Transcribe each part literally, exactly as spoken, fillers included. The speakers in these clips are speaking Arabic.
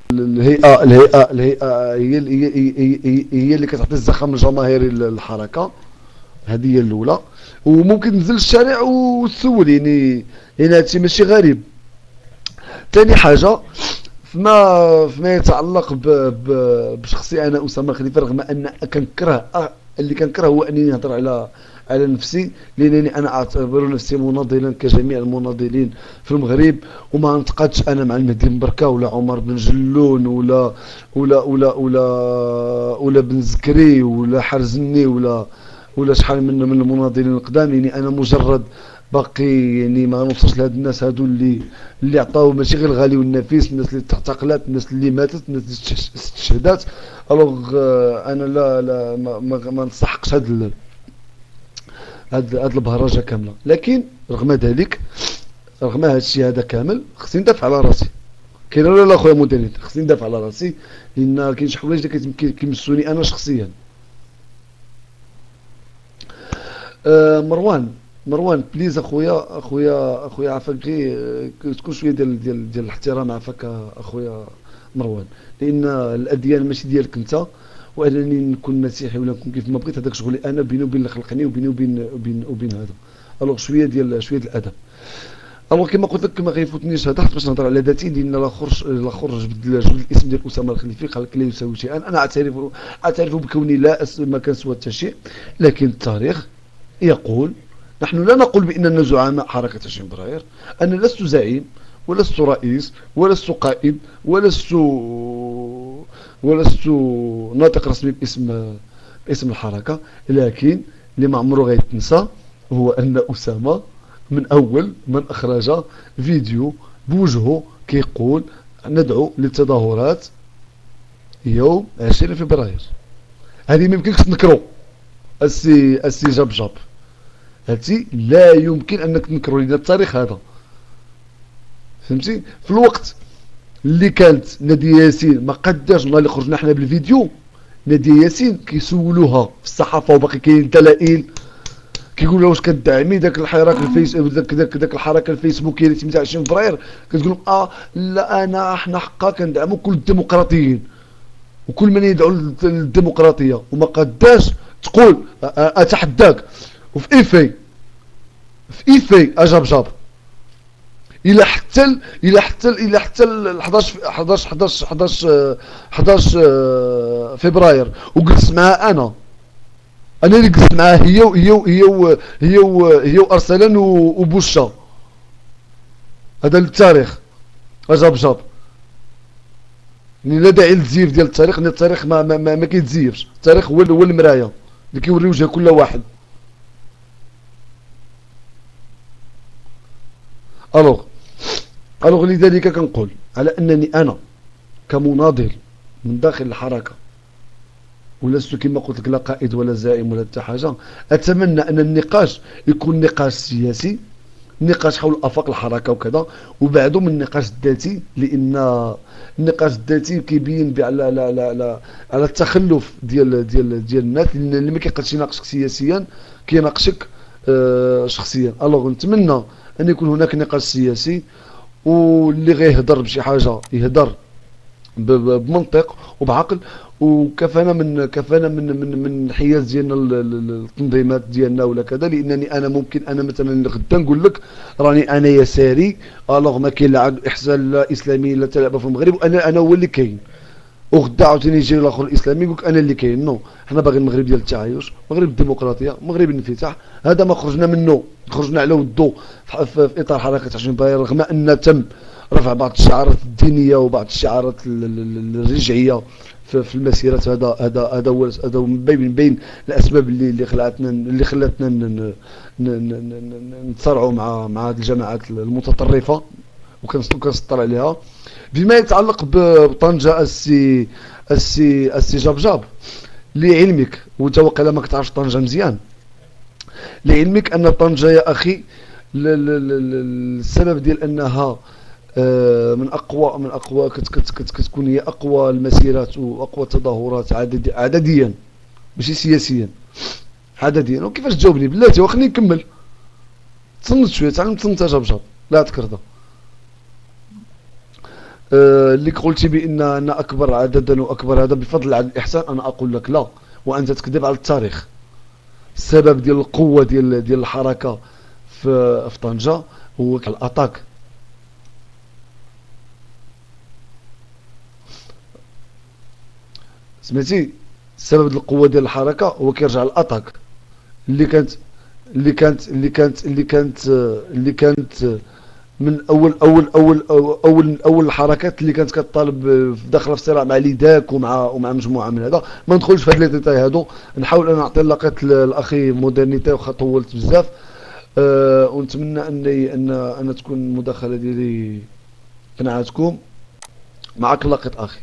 الهيئه الهيئه الهيئه هي اللي هي, هي, هي اللي كتعطي الزخم الجماهيري للحركه. هذه هي الاولى. وممكن تنزل للشارع وتسول، يعني يعني هادشي ماشي غريب. ثاني حاجه، فيما فيما يتعلق ب ب بشخصي انا اسامه خليفه، رغم ان كنكره أه اللي كنكره هو انني نهضر على على نفسي، لانني انا اعتبر نفسي مناضلا كجميع المناضلين في المغرب، وما نتقادش انا مع المهدي مبركه ولا عمر بن جلون ولا ولا ولا ولا ولا بن زكري ولا حرزني ولا ولا شحال من من المناضلين القدام. يعني انا مجرد باقي، يعني ما نوصلش لهاد الناس هادو اللي اللي عطاو ماشي غير الغالي والنفيس، الناس اللي تعتقلات، الناس اللي ماتت، الناس اللي استشهدات. الوغ انا لا لا ما, ما, ما نستحقش هاد هاد هاد البهرجه كامله. لكن رغم ذلك، رغم هاد الشيء هذا كامل، خصني ندافع على راسي. كاين ولا لا خويا مدير؟ خصني ندافع على راسي، لان كاين شي حوايج اللي كيمسوني انا شخصيا. أه مروان مروان بليز اخويا اخويا اخويا عافاك، غير تكون شويه ديال ديال ديال الاحترام عافاك اخويا مروان، لان الاديان ماشي ديالك انت، وانني نكون مسيحي ولا نكون كيف ما بغيت، هذاك شغلي انا بيني وبين اللي خلقني، وبيني وبين وبين وبين هذا. الوغ شويه ديال شويه ديال الادب. الوغ كما قلت لك ما غيفوتنيش هذا باش نهضر على ذاتي، لان لا خرج لا خرج بدل جبد الاسم ديال اسامه الخليفي قال لك لا يساوي شيئا. انا اعترف اعترف بكوني لا ما كنسوى حتى شيء، لكن التاريخ يقول، نحن لا نقول بأننا زعماء حركة عشرين فبراير. أنا لست زعيم، ولست رئيس، ولست قائد، ولست ولست ناطق رسمي باسم باسم الحركة. لكن اللي ما عمره غيتنسى هو أن أسامة من أول من أخرج فيديو بوجهه كيقول ندعو للتظاهرات يوم عشرين فبراير. هذه ما يمكنش تنكرو السي السي جاب جاب، هاتي لا يمكن انك تنكروا لنا التاريخ هذا، فهمتي؟ في الوقت اللي كانت نادية ياسين ما قداش النهار اللي خرجنا حنا بالفيديو، نادية ياسين كيسولوها في الصحافه وباقي كاين دلائل، كيقولوا واش كدعمي داك الحراك الفيس داك داك داك الحركه الفيسبوكيه اللي تمت عشرين فبراير، كتقول لهم اه لا انا حنا حقا كندعموا كل الديمقراطيين وكل من يدعو للديمقراطيه، وما قداش تقول اتحداك. وفي ايفي في ايفي اجاب جاب الى حتى الى حتى الى حتى حداش حداش حداش حداش حداش فبراير، وجلست معها انا انا اللي جلست معها هي وهي وهي هي هي وارسلان وبوشا. هذا التاريخ اجاب جاب. يعني لا داعي للتزييف ديال التاريخ، لان التاريخ ما ما, ما, ما كيتزيفش. التاريخ هو هو المرايه اللي كيوري وجه كل واحد. الوغ الوغ لذلك كنقول على انني انا كمناضل من داخل الحركه، ولست كما قلت لك لا قائد ولا زعيم ولا حتى حاجه، اتمنى ان النقاش يكون نقاش سياسي، نقاش حول افاق الحركه وكذا، وبعده من النقاش الذاتي، لان النقاش الذاتي كيبين على على على على التخلف ديال ديال ديال الناس، لان اللي ما كيقدرش يناقشك سياسيا كيناقشك آه شخصيا. الوغ نتمنى ان يكون هناك نقاش سياسي، واللي غيهضر بشي حاجه يهضر بمنطق وبعقل، وكفانا من كفانا من من من الحياز ديالنا التنظيمات ديالنا ولا كذا. لانني انا ممكن انا مثلا غدا نقول لك راني انا يساري، الوغ ما كاين لا احسان لا اسلامي لا تلعب في المغرب، وانا انا هو اللي كاين، وغدا عاوتاني يجي الاخر الاسلامي يقول لك انا اللي كاين. نو، حنا باغيين المغرب ديال التعايش، مغرب الديمقراطيه، مغرب الانفتاح. هذا ما خرجنا منه، خرجنا على ودو في اطار حركه عشرين فبراير، رغم ان تم رفع بعض الشعارات الدينيه وبعض الشعارات الرجعيه في المسيرات. هذا هذا هذا هو هذا من بين بين الاسباب اللي اللي خلاتنا اللي خلاتنا نتصارعوا مع مع هذه الجماعات المتطرفه وكنسطر عليها. بما يتعلق بطنجه السي السي السي جاب جاب، لعلمك وتوقع ما كتعرفش طنجه مزيان، لعلمك ان طنجه يا اخي السبب ديال انها من اقوى من اقوى كتكون هي اقوى المسيرات واقوى التظاهرات عدد عدديا ماشي سياسيا، عدديا. وكيفاش تجاوبني بلاتي؟ واخني نكمل، تصنت شويه، تعلم تصنت جاب جاب لا تكرضى. آه، اللي قلتي بان ان اكبر عددا واكبر هذا بفضل عدد الاحسان، انا اقول لك لا، وانت تكذب على التاريخ. السبب ديال القوه ديال ديال الحركه في في طنجه هو الاتاك. سمعتي؟ السبب القوه ديال الحركه هو كيرجع للاتاك اللي كانت اللي كانت اللي كانت اللي كانت اللي كانت من اول اول اول اول اول الحركات اللي كانت كطالب داخله في صراع مع ليداك ومع ومع مجموعه من هذا. ما ندخلش في هاد لي ديتاي هادو، نحاول انا نعطي لقيت الاخي مودرنيتي واخا طولت بزاف. أه ونتمنى اني ان ان تكون المداخله ديالي قنعتكم. معك لقيت اخي.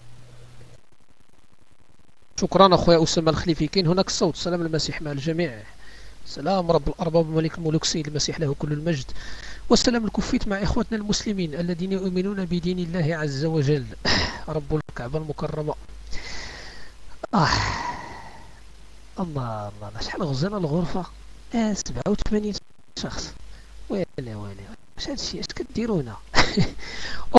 شكرا أخويا أسامة الخليفي. كاين هناك الصوت. سلام المسيح مع الجميع. سلام رب الأرباب ملك الملوك سيد المسيح له كل المجد، والسلام الكفيت مع إخوتنا المسلمين الذين يؤمنون بدين الله عز وجل رب الكعبة المكرمة. آه الله الله، شحال غزنا الغرفة؟ آه سبعة وثمانين شخص. ويلي ويلي، واش هادشي اش كديروا هنا؟